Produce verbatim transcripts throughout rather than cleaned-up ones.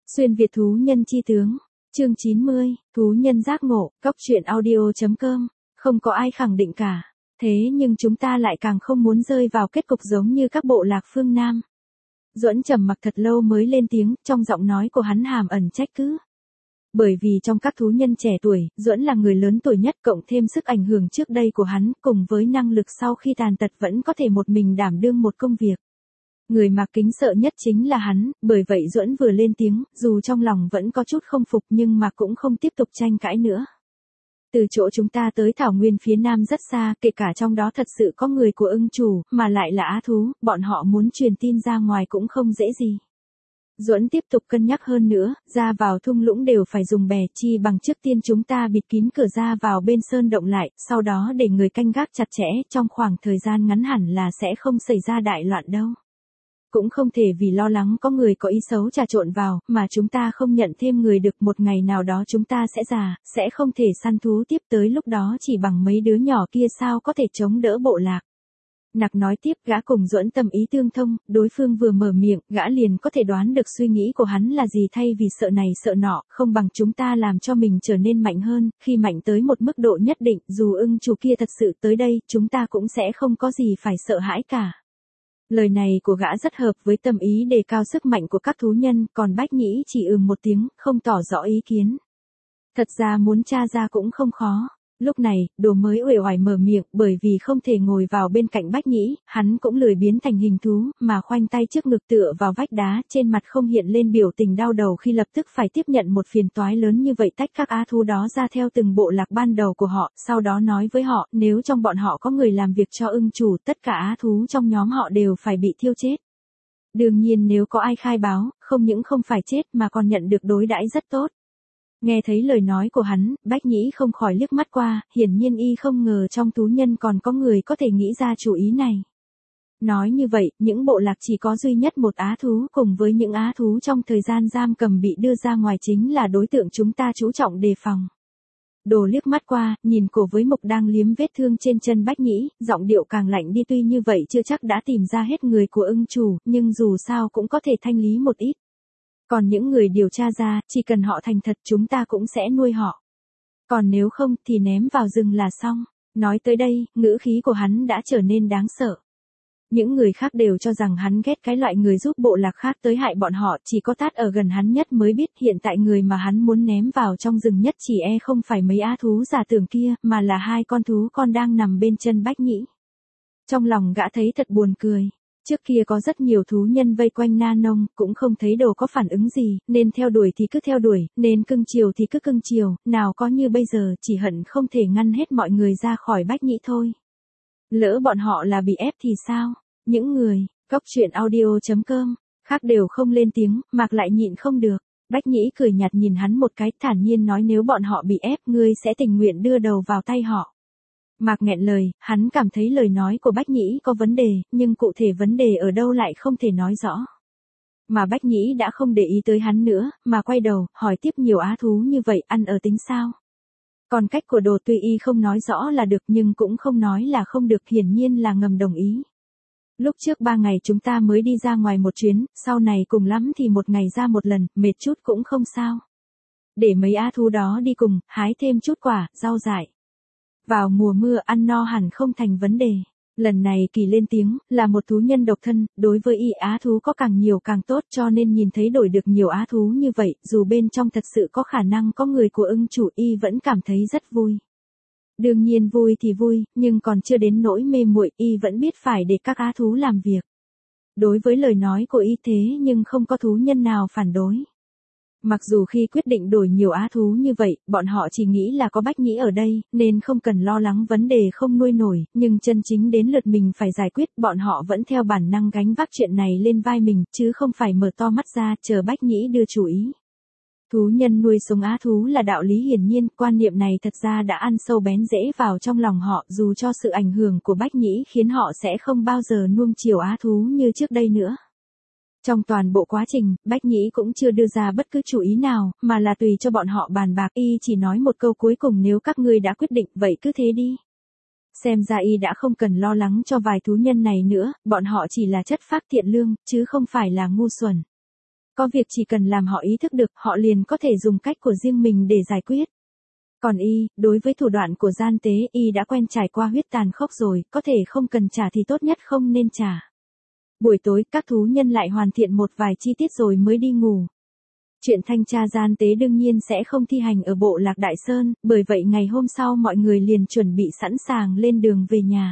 Xuyên Việt thú nhân chi tướng, chương chín mươi, thú nhân giác ngộ, cóc truyện audio.com, không có ai khẳng định cả. Thế nhưng chúng ta lại càng không muốn rơi vào kết cục giống như các bộ lạc phương Nam. Duẫn trầm mặc thật lâu mới lên tiếng, trong giọng nói của hắn hàm ẩn trách cứ. Bởi vì trong các thú nhân trẻ tuổi, Duẫn là người lớn tuổi nhất cộng thêm sức ảnh hưởng trước đây của hắn, cùng với năng lực sau khi tàn tật vẫn có thể một mình đảm đương một công việc. Người mà kính sợ nhất chính là hắn, bởi vậy Duẫn vừa lên tiếng, dù trong lòng vẫn có chút không phục nhưng mà cũng không tiếp tục tranh cãi nữa. Từ chỗ chúng ta tới thảo nguyên phía nam rất xa, kể cả trong đó thật sự có người của ưng chủ, mà lại là á thú, bọn họ muốn truyền tin ra ngoài cũng không dễ gì. Duẫn tiếp tục cân nhắc hơn nữa, ra vào thung lũng đều phải dùng bè, chi bằng trước tiên chúng ta bịt kín cửa ra vào bên sơn động lại, sau đó để người canh gác chặt chẽ, trong khoảng thời gian ngắn hẳn là sẽ không xảy ra đại loạn đâu. Cũng không thể vì lo lắng có người có ý xấu trà trộn vào, mà chúng ta không nhận thêm người được, một ngày nào đó chúng ta sẽ già, sẽ không thể săn thú tiếp, tới lúc đó chỉ bằng mấy đứa nhỏ kia sao có thể chống đỡ bộ lạc. Nặc nói tiếp, gã cùng Duẫn tâm ý tương thông, đối phương vừa mở miệng, gã liền có thể đoán được suy nghĩ của hắn là gì, thay vì sợ này sợ nọ, không bằng chúng ta làm cho mình trở nên mạnh hơn, khi mạnh tới một mức độ nhất định, dù ưng chủ kia thật sự tới đây, chúng ta cũng sẽ không có gì phải sợ hãi cả. Lời này của gã rất hợp với tâm ý đề cao sức mạnh của các thú nhân, còn Bách Nhĩ chỉ ừm một tiếng, không tỏ rõ ý kiến. Thật ra muốn tra ra cũng không khó. Lúc này, Đồ mới uể oải mở miệng, bởi vì không thể ngồi vào bên cạnh Bách Nhĩ, hắn cũng lười biến thành hình thú, mà khoanh tay trước ngực tựa vào vách đá, trên mặt không hiện lên biểu tình đau đầu khi lập tức phải tiếp nhận một phiền toái lớn như vậy, tách các á thú đó ra theo từng bộ lạc ban đầu của họ, sau đó nói với họ, nếu trong bọn họ có người làm việc cho ưng chủ, tất cả á thú trong nhóm họ đều phải bị thiêu chết. Đương nhiên nếu có ai khai báo, không những không phải chết mà còn nhận được đối đãi rất tốt. Nghe thấy lời nói của hắn, Bách Nhĩ không khỏi liếc mắt qua, hiển nhiên y không ngờ trong thú nhân còn có người có thể nghĩ ra chủ ý này. Nói như vậy, những bộ lạc chỉ có duy nhất một á thú cùng với những á thú trong thời gian giam cầm bị đưa ra ngoài chính là đối tượng chúng ta chú trọng đề phòng. Đồ liếc mắt qua, nhìn cổ với mục đang liếm vết thương trên chân Bách Nhĩ, giọng điệu càng lạnh đi, tuy như vậy chưa chắc đã tìm ra hết người của ưng chủ, nhưng dù sao cũng có thể thanh lý một ít. Còn những người điều tra ra, chỉ cần họ thành thật chúng ta cũng sẽ nuôi họ. Còn nếu không thì ném vào rừng là xong. Nói tới đây, ngữ khí của hắn đã trở nên đáng sợ. Những người khác đều cho rằng hắn ghét cái loại người giúp bộ lạc khác tới hại bọn họ, chỉ có Tát ở gần hắn nhất mới biết hiện tại người mà hắn muốn ném vào trong rừng nhất chỉ e không phải mấy á thú giả tưởng kia, mà là hai con thú con đang nằm bên chân Bách Nhĩ. Trong lòng gã thấy thật buồn cười. Trước kia có rất nhiều thú nhân vây quanh Na Nông, cũng không thấy Đồ có phản ứng gì, nên theo đuổi thì cứ theo đuổi, nên cưng chiều thì cứ cưng chiều, nào có như bây giờ, chỉ hận không thể ngăn hết mọi người ra khỏi Bách Nhĩ thôi. Lỡ bọn họ là bị ép thì sao? Những người, cóc truyện audio.com, khác đều không lên tiếng, Mạc lại nhịn không được. Bách Nhĩ cười nhạt nhìn hắn một cái, thản nhiên nói, nếu bọn họ bị ép, ngươi sẽ tình nguyện đưa đầu vào tay họ. Mạc nghẹn lời, hắn cảm thấy lời nói của Bách Nhĩ có vấn đề, nhưng cụ thể vấn đề ở đâu lại không thể nói rõ. Mà Bách Nhĩ đã không để ý tới hắn nữa, mà quay đầu, hỏi tiếp, nhiều á thú như vậy, ăn ở tính sao? Còn cách của Đồ tuy y không nói rõ là được nhưng cũng không nói là không được, hiển nhiên là ngầm đồng ý. Lúc trước ba ngày chúng ta mới đi ra ngoài một chuyến, sau này cùng lắm thì một ngày ra một lần, mệt chút cũng không sao. Để mấy á thú đó đi cùng, hái thêm chút quả, rau dại. Vào mùa mưa ăn no hẳn không thành vấn đề. Lần này Kỳ lên tiếng, là một thú nhân độc thân, đối với y á thú có càng nhiều càng tốt, cho nên nhìn thấy đổi được nhiều á thú như vậy, dù bên trong thật sự có khả năng có người của ưng chủ, y vẫn cảm thấy rất vui. Đương nhiên vui thì vui, nhưng còn chưa đến nỗi mê muội, y vẫn biết phải để các á thú làm việc. Đối với lời nói của y thế nhưng không có thú nhân nào phản đối. Mặc dù khi quyết định đổi nhiều á thú như vậy, bọn họ chỉ nghĩ là có Bách Nhĩ ở đây, nên không cần lo lắng vấn đề không nuôi nổi, nhưng chân chính đến lượt mình phải giải quyết, bọn họ vẫn theo bản năng gánh vác chuyện này lên vai mình, chứ không phải mở to mắt ra, chờ Bách Nhĩ đưa chủ ý. Thú nhân nuôi sống á thú là đạo lý hiển nhiên, quan niệm này thật ra đã ăn sâu bén rễ vào trong lòng họ, dù cho sự ảnh hưởng của Bách Nhĩ khiến họ sẽ không bao giờ nuông chiều á thú như trước đây nữa. Trong toàn bộ quá trình, Bách Nhĩ cũng chưa đưa ra bất cứ chủ ý nào, mà là tùy cho bọn họ bàn bạc, y chỉ nói một câu cuối cùng, nếu các ngươi đã quyết định, vậy cứ thế đi. Xem ra y đã không cần lo lắng cho vài thú nhân này nữa, bọn họ chỉ là chất phác thiện lương, chứ không phải là ngu xuẩn. Có việc chỉ cần làm họ ý thức được, họ liền có thể dùng cách của riêng mình để giải quyết. Còn y, đối với thủ đoạn của gian tế, y đã quen trải qua huyết tàn khốc rồi, có thể không cần trả thì tốt nhất không nên trả. Buổi tối, các thú nhân lại hoàn thiện một vài chi tiết rồi mới đi ngủ. Chuyện thanh tra gian tế đương nhiên sẽ không thi hành ở bộ lạc Đại Sơn, bởi vậy ngày hôm sau mọi người liền chuẩn bị sẵn sàng lên đường về nhà.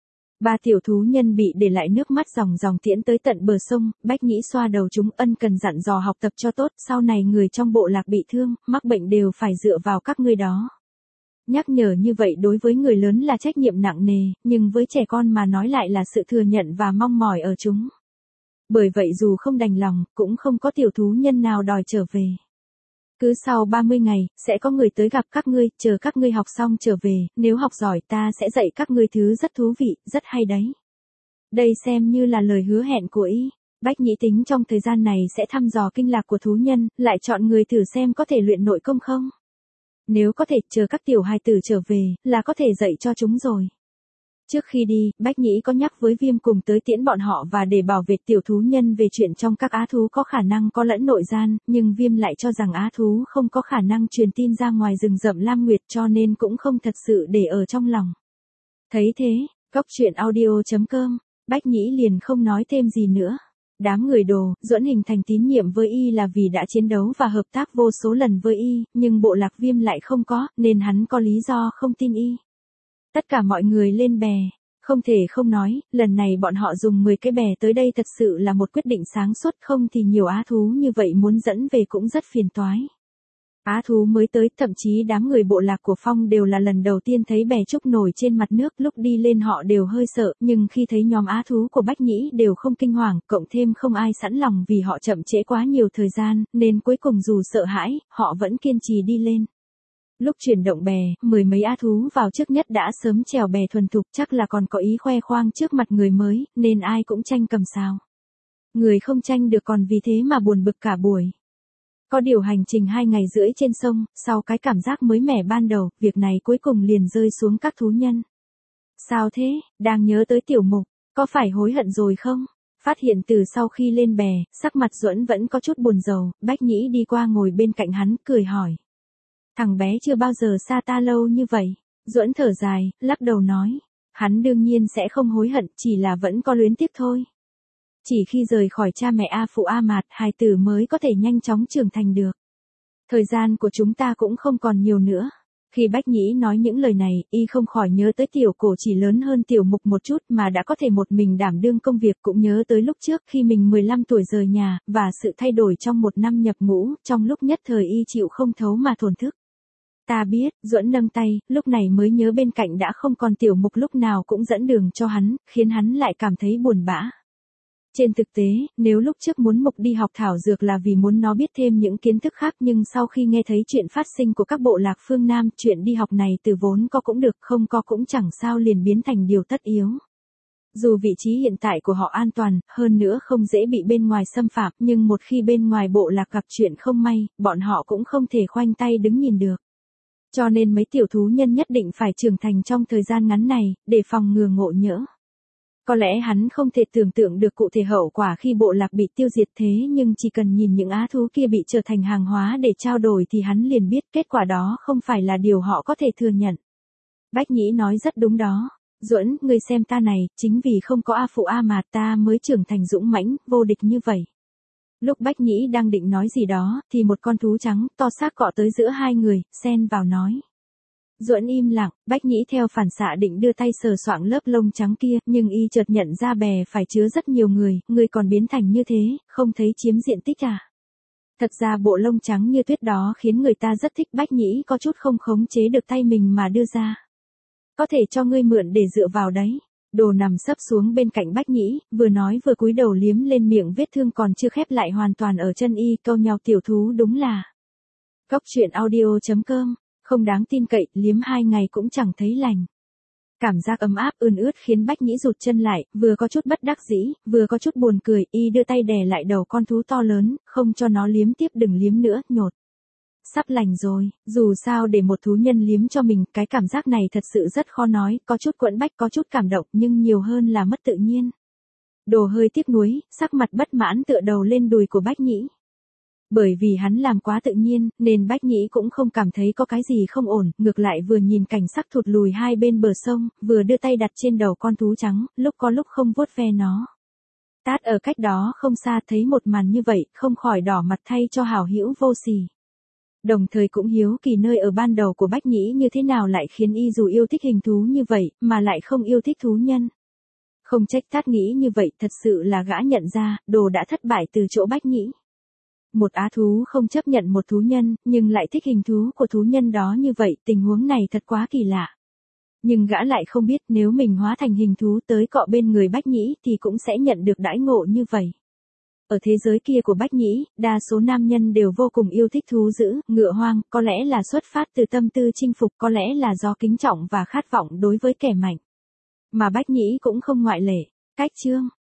Ba tiểu thú nhân bị để lại nước mắt ròng ròng tiễn tới tận bờ sông, Bách Nhĩ xoa đầu chúng, ân cần dặn dò học tập cho tốt, sau này người trong bộ lạc bị thương, mắc bệnh đều phải dựa vào các ngươi đó. Nhắc nhở như vậy đối với người lớn là trách nhiệm nặng nề, nhưng với trẻ con mà nói lại là sự thừa nhận và mong mỏi ở chúng. Bởi vậy dù không đành lòng, cũng không có tiểu thú nhân nào đòi trở về. Cứ sau ba mươi ngày, sẽ có người tới gặp các ngươi, chờ các ngươi học xong trở về, nếu học giỏi ta sẽ dạy các ngươi thứ rất thú vị, rất hay đấy. Đây xem như là lời hứa hẹn của y. Bách Nhĩ tính trong thời gian này sẽ thăm dò kinh lạc của thú nhân, lại chọn người thử xem có thể luyện nội công không. Nếu có thể, chờ các tiểu hài tử trở về, là có thể dạy cho chúng rồi. Trước khi đi, Bách Nhĩ có nhắc với Viêm cùng tới tiễn bọn họ và để bảo vệ tiểu thú nhân về chuyện trong các á thú có khả năng có lẫn nội gian, nhưng Viêm lại cho rằng á thú không có khả năng truyền tin ra ngoài rừng rậm Lam Nguyệt cho nên cũng không thật sự để ở trong lòng. Thấy thế, Cóc truyện audio chấm com, Bách Nhĩ liền không nói thêm gì nữa. Đám người Đồ, Duẫn hình thành tín nhiệm với y là vì đã chiến đấu và hợp tác vô số lần với y, nhưng bộ lạc Viêm lại không có, nên hắn có lý do không tin y. Tất cả mọi người lên bè, không thể không nói, lần này bọn họ dùng mười cái bè tới đây thật sự là một quyết định sáng suốt, không thì nhiều á thú như vậy muốn dẫn về cũng rất phiền toái. Á thú mới tới, thậm chí đám người bộ lạc của Phong đều là lần đầu tiên thấy bè trúc nổi trên mặt nước, lúc đi lên họ đều hơi sợ, nhưng khi thấy nhóm á thú của Bách Nhĩ đều không kinh hoàng, cộng thêm không ai sẵn lòng vì họ chậm trễ quá nhiều thời gian, nên cuối cùng dù sợ hãi, họ vẫn kiên trì đi lên. Lúc chuyển động bè, mười mấy á thú vào trước nhất đã sớm chèo bè thuần thục, chắc là còn có ý khoe khoang trước mặt người mới, nên ai cũng tranh cầm sào. Người không tranh được còn vì thế mà buồn bực cả buổi. Có điều hành trình hai ngày rưỡi trên sông, sau cái cảm giác mới mẻ ban đầu, việc này cuối cùng liền rơi xuống các thú nhân. Sao thế, đang nhớ tới Tiểu Mục, có phải hối hận rồi không? Phát hiện từ sau khi lên bè, sắc mặt Duẫn vẫn có chút buồn rầu, Bách Nhĩ đi qua ngồi bên cạnh hắn, cười hỏi. Thằng bé chưa bao giờ xa ta lâu như vậy. Duẫn thở dài, lắc đầu nói. Hắn đương nhiên sẽ không hối hận, chỉ là vẫn có luyến tiếc thôi. Chỉ khi rời khỏi cha mẹ A Phụ A Mạt, hài tử mới có thể nhanh chóng trưởng thành được. Thời gian của chúng ta cũng không còn nhiều nữa. Khi Bách Nhĩ nói những lời này, y không khỏi nhớ tới Tiểu Cổ chỉ lớn hơn Tiểu Mục một chút mà đã có thể một mình đảm đương công việc, cũng nhớ tới lúc trước khi mình mười lăm tuổi rời nhà, và sự thay đổi trong một năm nhập ngũ, trong lúc nhất thời y chịu không thấu mà thổn thức. Ta biết, Duẫn nâng tay, lúc này mới nhớ bên cạnh đã không còn Tiểu Mục lúc nào cũng dẫn đường cho hắn, khiến hắn lại cảm thấy buồn bã. Trên thực tế, nếu lúc trước muốn Mục đi học thảo dược là vì muốn nó biết thêm những kiến thức khác, nhưng sau khi nghe thấy chuyện phát sinh của các bộ lạc phương Nam, chuyện đi học này từ vốn có cũng được, không có cũng chẳng sao liền biến thành điều tất yếu. Dù vị trí hiện tại của họ an toàn, hơn nữa không dễ bị bên ngoài xâm phạm, nhưng một khi bên ngoài bộ lạc gặp chuyện không may, bọn họ cũng không thể khoanh tay đứng nhìn được. Cho nên mấy tiểu thú nhân nhất định phải trưởng thành trong thời gian ngắn này, để phòng ngừa ngộ nhỡ. Có lẽ hắn không thể tưởng tượng được cụ thể hậu quả khi bộ lạc bị tiêu diệt, thế nhưng chỉ cần nhìn những á thú kia bị trở thành hàng hóa để trao đổi thì hắn liền biết kết quả đó không phải là điều họ có thể thừa nhận. Bách Nhĩ nói rất đúng đó. Duẫn, ngươi xem ta này, chính vì không có A Phụ A Mạt ta mới trưởng thành dũng mãnh, vô địch như vậy. Lúc Bách Nhĩ đang định nói gì đó, thì một con thú trắng, to xác cọ tới giữa hai người, xen vào nói. Duẫn im lặng, Bách Nhĩ theo phản xạ định đưa tay sờ soạng lớp lông trắng kia, nhưng y chợt nhận ra bè phải chứa rất nhiều người, người còn biến thành như thế, không thấy chiếm diện tích à. Thật ra bộ lông trắng như tuyết đó khiến người ta rất thích, Bách Nhĩ có chút không khống chế được tay mình mà đưa ra. Có thể cho ngươi mượn để dựa vào đấy. Đồ nằm sấp xuống bên cạnh Bách Nhĩ, vừa nói vừa cúi đầu liếm lên miệng vết thương còn chưa khép lại hoàn toàn ở chân y, câu nhau tiểu thú đúng là. Cóc truyện audio chấm com, không đáng tin cậy, liếm hai ngày cũng chẳng thấy lành. Cảm giác ấm áp ươn ướt khiến Bách Nhĩ rụt chân lại, vừa có chút bất đắc dĩ, vừa có chút buồn cười, y đưa tay đè lại đầu con thú to lớn, không cho nó liếm tiếp, đừng liếm nữa, nhột. Sắp lành rồi, dù sao để một thú nhân liếm cho mình, cái cảm giác này thật sự rất khó nói, có chút quẫn bách, có chút cảm động, nhưng nhiều hơn là mất tự nhiên. Đồ hơi tiếc nuối, sắc mặt bất mãn tựa đầu lên đùi của Bách Nhĩ. Bởi vì hắn làm quá tự nhiên, nên Bách Nhĩ cũng không cảm thấy có cái gì không ổn, ngược lại vừa nhìn cảnh sắc thụt lùi hai bên bờ sông, vừa đưa tay đặt trên đầu con thú trắng, lúc có lúc không vuốt ve nó. Tát ở cách đó không xa thấy một màn như vậy, không khỏi đỏ mặt thay cho hảo hữu vô sỉ. Đồng thời cũng hiếu kỳ nơi ở ban đầu của Bách Nhĩ như thế nào lại khiến y dù yêu thích hình thú như vậy, mà lại không yêu thích thú nhân. Không trách Tát nghĩ như vậy, thật sự là gã nhận ra, đồ đã thất bại từ chỗ Bách Nhĩ. Một á thú không chấp nhận một thú nhân, nhưng lại thích hình thú của thú nhân đó như vậy, tình huống này thật quá kỳ lạ. Nhưng gã lại không biết nếu mình hóa thành hình thú tới cọ bên người Bách Nhĩ thì cũng sẽ nhận được đãi ngộ như vậy. Ở thế giới kia của Bách Nhĩ, đa số nam nhân đều vô cùng yêu thích thú dữ, ngựa hoang, có lẽ là xuất phát từ tâm tư chinh phục, có lẽ là do kính trọng và khát vọng đối với kẻ mạnh. Mà Bách Nhĩ cũng không ngoại lệ. Cách chương